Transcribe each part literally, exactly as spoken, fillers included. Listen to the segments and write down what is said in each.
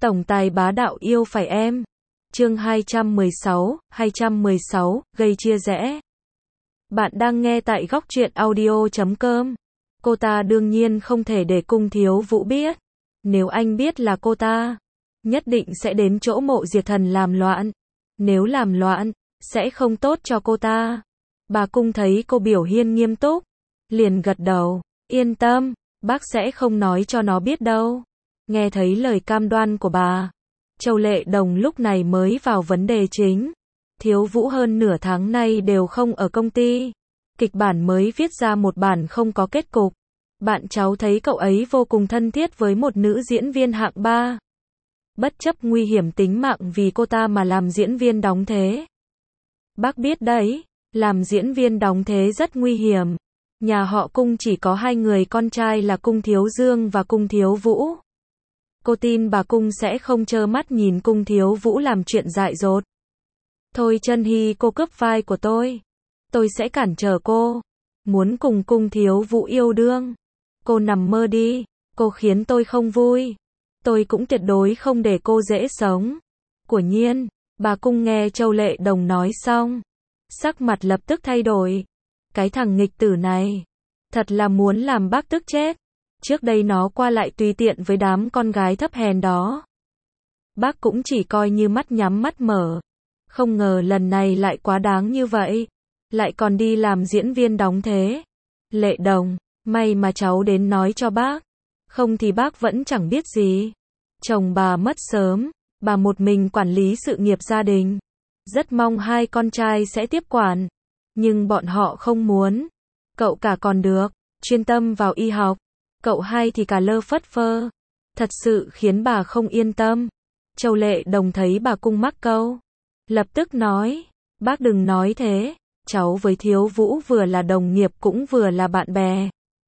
Tổng tài bá đạo yêu phải em. Chương hai trăm mười sáu, hai trăm mười sáu, gây chia rẽ. Bạn đang nghe tại góc truyện audio chấm com. Cô ta đương nhiên không thể để Cung Thiếu Vũ biết. Nếu anh biết là cô ta, nhất định sẽ đến chỗ Mộ Diệt Thần làm loạn. Nếu làm loạn, sẽ không tốt cho cô ta. Bà Cung thấy cô biểu hiện nghiêm túc, liền gật đầu, yên tâm, bác sẽ không nói cho nó biết đâu. Nghe thấy lời cam đoan của bà, Châu Lệ Đồng lúc này mới vào vấn đề chính. Thiếu Vũ hơn nửa tháng nay đều không ở công ty. Kịch bản mới viết ra một bản không có kết cục. Bạn cháu thấy cậu ấy vô cùng thân thiết với một nữ diễn viên hạng ba. Bất chấp nguy hiểm tính mạng vì cô ta mà làm diễn viên đóng thế. Bác biết đấy, làm diễn viên đóng thế rất nguy hiểm. Nhà họ Cung chỉ có hai người con trai là Cung Thiếu Dương và Cung Thiếu Vũ. Cô tin bà Cung sẽ không trơ mắt nhìn Cung Thiếu Vũ làm chuyện dại dột. Thôi Chân Hy, cô cướp vai của tôi. Tôi sẽ cản trở cô. Muốn cùng Cung Thiếu Vũ yêu đương. Cô nằm mơ đi. Cô khiến tôi không vui. Tôi cũng tuyệt đối không để cô dễ sống. Quả nhiên, bà Cung nghe Châu Lệ Đồng nói xong, sắc mặt lập tức thay đổi. Cái thằng nghịch tử này, thật là muốn làm bác tức chết. Trước đây nó qua lại tùy tiện với đám con gái thấp hèn đó. Bác cũng chỉ coi như mắt nhắm mắt mở. Không ngờ lần này lại quá đáng như vậy. Lại còn đi làm diễn viên đóng thế. Lệ Đồng, may mà cháu đến nói cho bác. Không thì bác vẫn chẳng biết gì. Chồng bà mất sớm, bà một mình quản lý sự nghiệp gia đình. Rất mong hai con trai sẽ tiếp quản. Nhưng bọn họ không muốn. Cậu cả còn được, chuyên tâm vào y học. Cậu hai thì cả lơ phất phơ. Thật sự khiến bà không yên tâm. Châu Lệ Đồng thấy bà Cung mắc câu, lập tức nói, bác đừng nói thế. Cháu với Thiếu Vũ vừa là đồng nghiệp cũng vừa là bạn bè.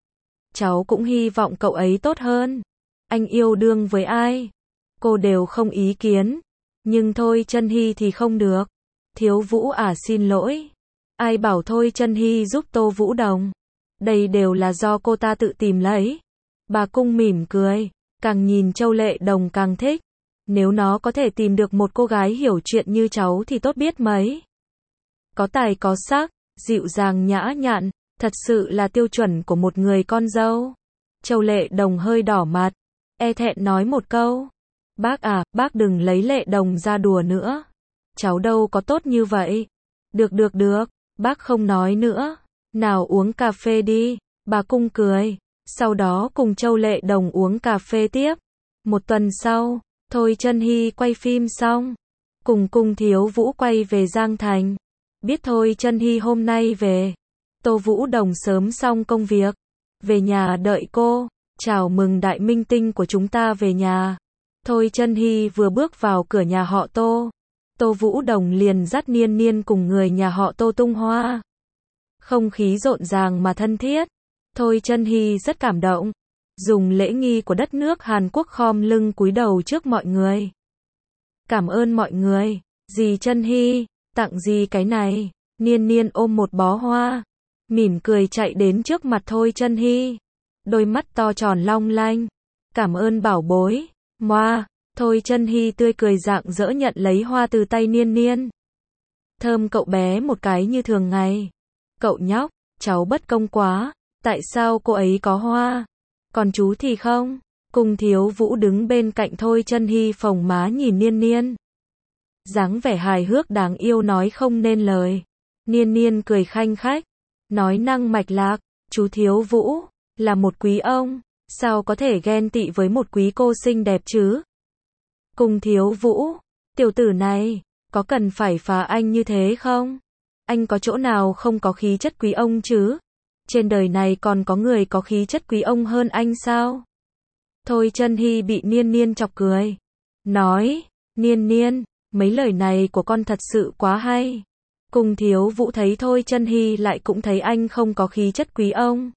Cháu cũng hy vọng cậu ấy tốt hơn. Anh yêu đương với ai, cô đều không ý kiến. Nhưng Thôi Chân Hy thì không được. Thiếu Vũ à, xin lỗi. Ai bảo Thôi Chân Hy giúp Tô Vũ Đồng. Đây đều là do cô ta tự tìm lấy. Bà Cung mỉm cười, càng nhìn Châu Lệ Đồng càng thích. Nếu nó có thể tìm được một cô gái hiểu chuyện như cháu thì tốt biết mấy. Có tài có sắc, dịu dàng nhã nhặn, thật sự là tiêu chuẩn của một người con dâu. Châu Lệ Đồng hơi đỏ mặt, e thẹn nói một câu. Bác à, bác đừng lấy Lệ Đồng ra đùa nữa. Cháu đâu có tốt như vậy. Được được được, bác không nói nữa. Nào uống cà phê đi. Bà Cung cười, sau đó cùng Châu Lệ Đồng uống cà phê tiếp. Một tuần sau, Thôi Chân Hy quay phim xong, cùng Cung Thiếu Vũ quay về Giang Thành. Biết Thôi Chân Hy hôm nay về, Tô Vũ Đồng sớm xong công việc, về nhà đợi cô. Chào mừng đại minh tinh của chúng ta về nhà. Thôi Chân Hy vừa bước vào cửa nhà họ Tô, Tô Vũ Đồng liền dắt Niên Niên cùng người nhà họ Tô tung hoa. Không khí rộn ràng mà thân thiết. Thôi Chân Hy rất cảm động, dùng lễ nghi của đất nước Hàn Quốc khom lưng cúi đầu trước mọi người. Cảm ơn mọi người. Dì Chân Hy, tặng dì cái này. Niên Niên ôm một bó hoa, mỉm cười chạy đến trước mặt Thôi Chân Hy. Đôi mắt to tròn long lanh. Cảm ơn bảo bối. Moa. Thôi Chân Hy tươi cười rạng rỡ nhận lấy hoa từ tay Niên Niên. Thơm cậu bé một cái như thường ngày. Cậu nhóc, cháu bất công quá. Tại sao cô ấy có hoa, còn chú thì không? Cung Thiếu Vũ đứng bên cạnh Thôi Chân Hy phồng má nhìn Niên Niên. Dáng vẻ hài hước đáng yêu nói không nên lời. Niên Niên cười khanh khách, nói năng mạch lạc, chú Thiếu Vũ là một quý ông, sao có thể ghen tị với một quý cô xinh đẹp chứ? Cung Thiếu Vũ, tiểu tử này, có cần phải phá anh như thế không? Anh có chỗ nào không có khí chất quý ông chứ? Trên đời này còn có người có khí chất quý ông hơn anh sao? Thôi Chân Hy bị Niên Niên chọc cười. Nói, Niên Niên, mấy lời này của con thật sự quá hay. Cung Thiếu Vũ thấy Thôi Chân Hy lại cũng thấy anh không có khí chất quý ông.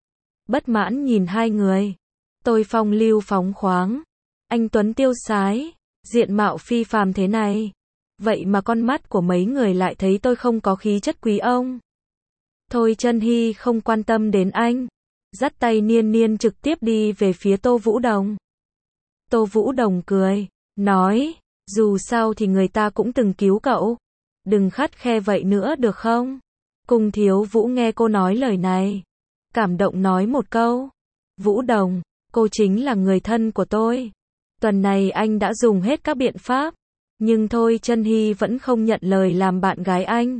Bất mãn nhìn hai người. Tôi phong lưu phóng khoáng, anh tuấn tiêu sái, diện mạo phi phàm thế này. Vậy mà con mắt của mấy người lại thấy tôi không có khí chất quý ông. Thôi Chân Hy không quan tâm đến anh, dắt tay Niên Niên trực tiếp đi về phía Tô Vũ Đồng. Tô Vũ Đồng cười, nói, dù sao thì người ta cũng từng cứu cậu. Đừng khắt khe vậy nữa được không? Cung Thiếu Vũ nghe cô nói lời này, cảm động nói một câu. Vũ Đồng, cô chính là người thân của tôi. Tuần này anh đã dùng hết các biện pháp, nhưng thôi Chân Hy vẫn không nhận lời làm bạn gái anh.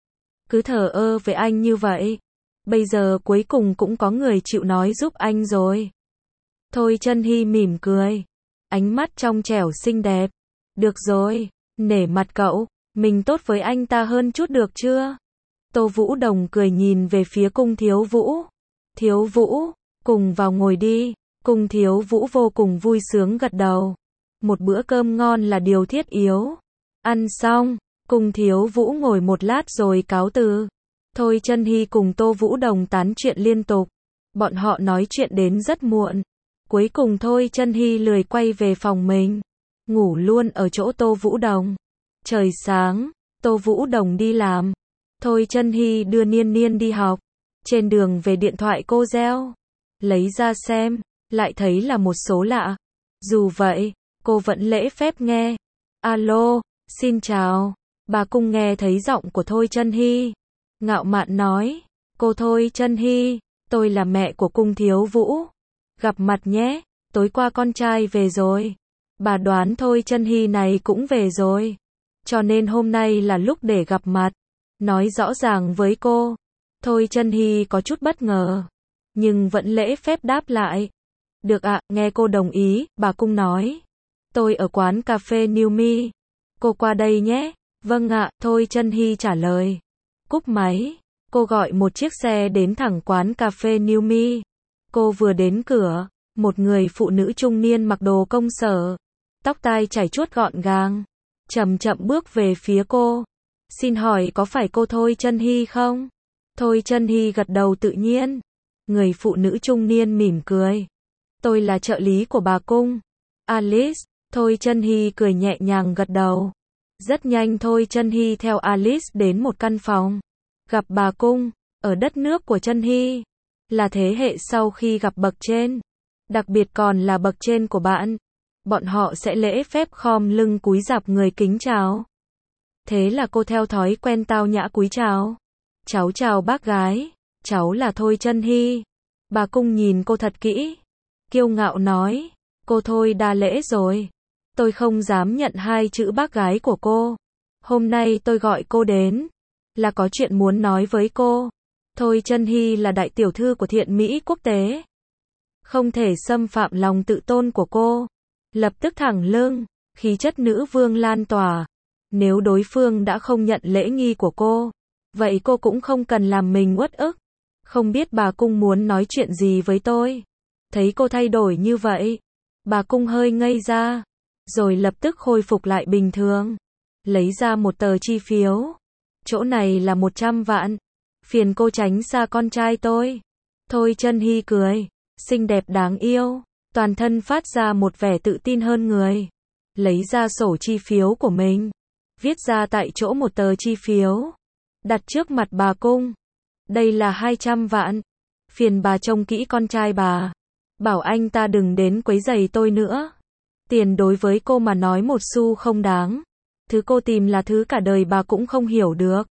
Cứ thờ ơ với anh như vậy. Bây giờ cuối cùng cũng có người chịu nói giúp anh rồi. Thôi Chân Hy mỉm cười, ánh mắt trong trẻo xinh đẹp. Được rồi, nể mặt cậu, mình tốt với anh ta hơn chút được chưa? Tô Vũ Đồng cười nhìn về phía Cung Thiếu Vũ. Thiếu Vũ, cùng vào ngồi đi. Cung Thiếu Vũ vô cùng vui sướng gật đầu. Một bữa cơm ngon là điều thiết yếu. Ăn xong, Cung Thiếu Vũ ngồi một lát rồi cáo từ. Thôi Chân Hy cùng Tô Vũ Đồng tán chuyện liên tục. Bọn họ nói chuyện đến rất muộn. Cuối cùng Thôi Chân Hy lười quay về phòng mình, ngủ luôn ở chỗ Tô Vũ Đồng. Trời sáng, Tô Vũ Đồng đi làm. Thôi Chân Hy đưa Niên Niên đi học. Trên đường về điện thoại cô reo. Lấy ra xem, lại thấy là một số lạ. Dù vậy, cô vẫn lễ phép nghe. Alo, xin chào. Bà Cung nghe thấy giọng của Thôi Chân Hy, ngạo mạn nói, cô Thôi Chân Hy, tôi là mẹ của Cung Thiếu Vũ. Gặp mặt nhé, tối qua con trai về rồi. Bà đoán Thôi Chân Hy này cũng về rồi, cho nên hôm nay là lúc để gặp mặt, nói rõ ràng với cô. Thôi Chân Hy có chút bất ngờ, nhưng vẫn lễ phép đáp lại. Được ạ, nghe cô đồng ý, bà Cung nói. Tôi ở quán cà phê New Me. Cô qua đây nhé. Vâng ạ, Thôi Chân Hy trả lời. Cúp máy, cô gọi một chiếc xe đến thẳng quán cà phê New Me. Cô vừa đến cửa, một người phụ nữ trung niên mặc đồ công sở, tóc tai chải chuốt gọn gàng, chậm chậm bước về phía cô. Xin hỏi có phải cô Thôi Chân Hy không? Thôi Chân Hy gật đầu tự nhiên. Người phụ nữ trung niên mỉm cười. Tôi là trợ lý của bà Cung. Alice. Thôi Chân Hy cười nhẹ nhàng gật đầu. Rất nhanh Thôi Chân Hy theo Alice đến một căn phòng. Gặp bà Cung, ở đất nước của Chân Hy, là thế hệ sau khi gặp bậc trên. Đặc biệt còn là bậc trên của bạn. Bọn họ sẽ lễ phép khom lưng cúi rạp người kính chào. Thế là cô theo thói quen tao nhã cúi chào. Cháu chào bác gái, cháu là Thôi Chân Hy. Bà Cung nhìn cô thật kỹ, kiêu ngạo nói, cô Thôi đa lễ rồi. Tôi không dám nhận hai chữ bác gái của cô. Hôm nay tôi gọi cô đến, là có chuyện muốn nói với cô. Thôi Chân Hy là đại tiểu thư của Thiện Mỹ quốc tế, không thể xâm phạm lòng tự tôn của cô. Lập tức thẳng lưng, khí chất nữ vương lan tỏa. Nếu đối phương đã không nhận lễ nghi của cô, vậy cô cũng không cần làm mình uất ức. Không biết bà Cung muốn nói chuyện gì với tôi. Thấy cô thay đổi như vậy, bà Cung hơi ngây ra, rồi lập tức khôi phục lại bình thường. Lấy ra một tờ chi phiếu. Chỗ này là một trăm vạn. Phiền cô tránh xa con trai tôi. Thôi Chân Hy cười, xinh đẹp đáng yêu, toàn thân phát ra một vẻ tự tin hơn người. Lấy ra sổ chi phiếu của mình, viết ra tại chỗ một tờ chi phiếu, đặt trước mặt bà Cung. Đây là hai trăm vạn. Phiền bà trông kỹ con trai bà, bảo anh ta đừng đến quấy rầy tôi nữa. Tiền đối với cô mà nói một xu không đáng. Thứ cô tìm là thứ cả đời bà cũng không hiểu được.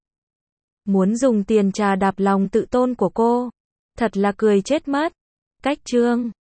Muốn dùng tiền trà đạp lòng tự tôn của cô. Thật là cười chết mất. Cách chương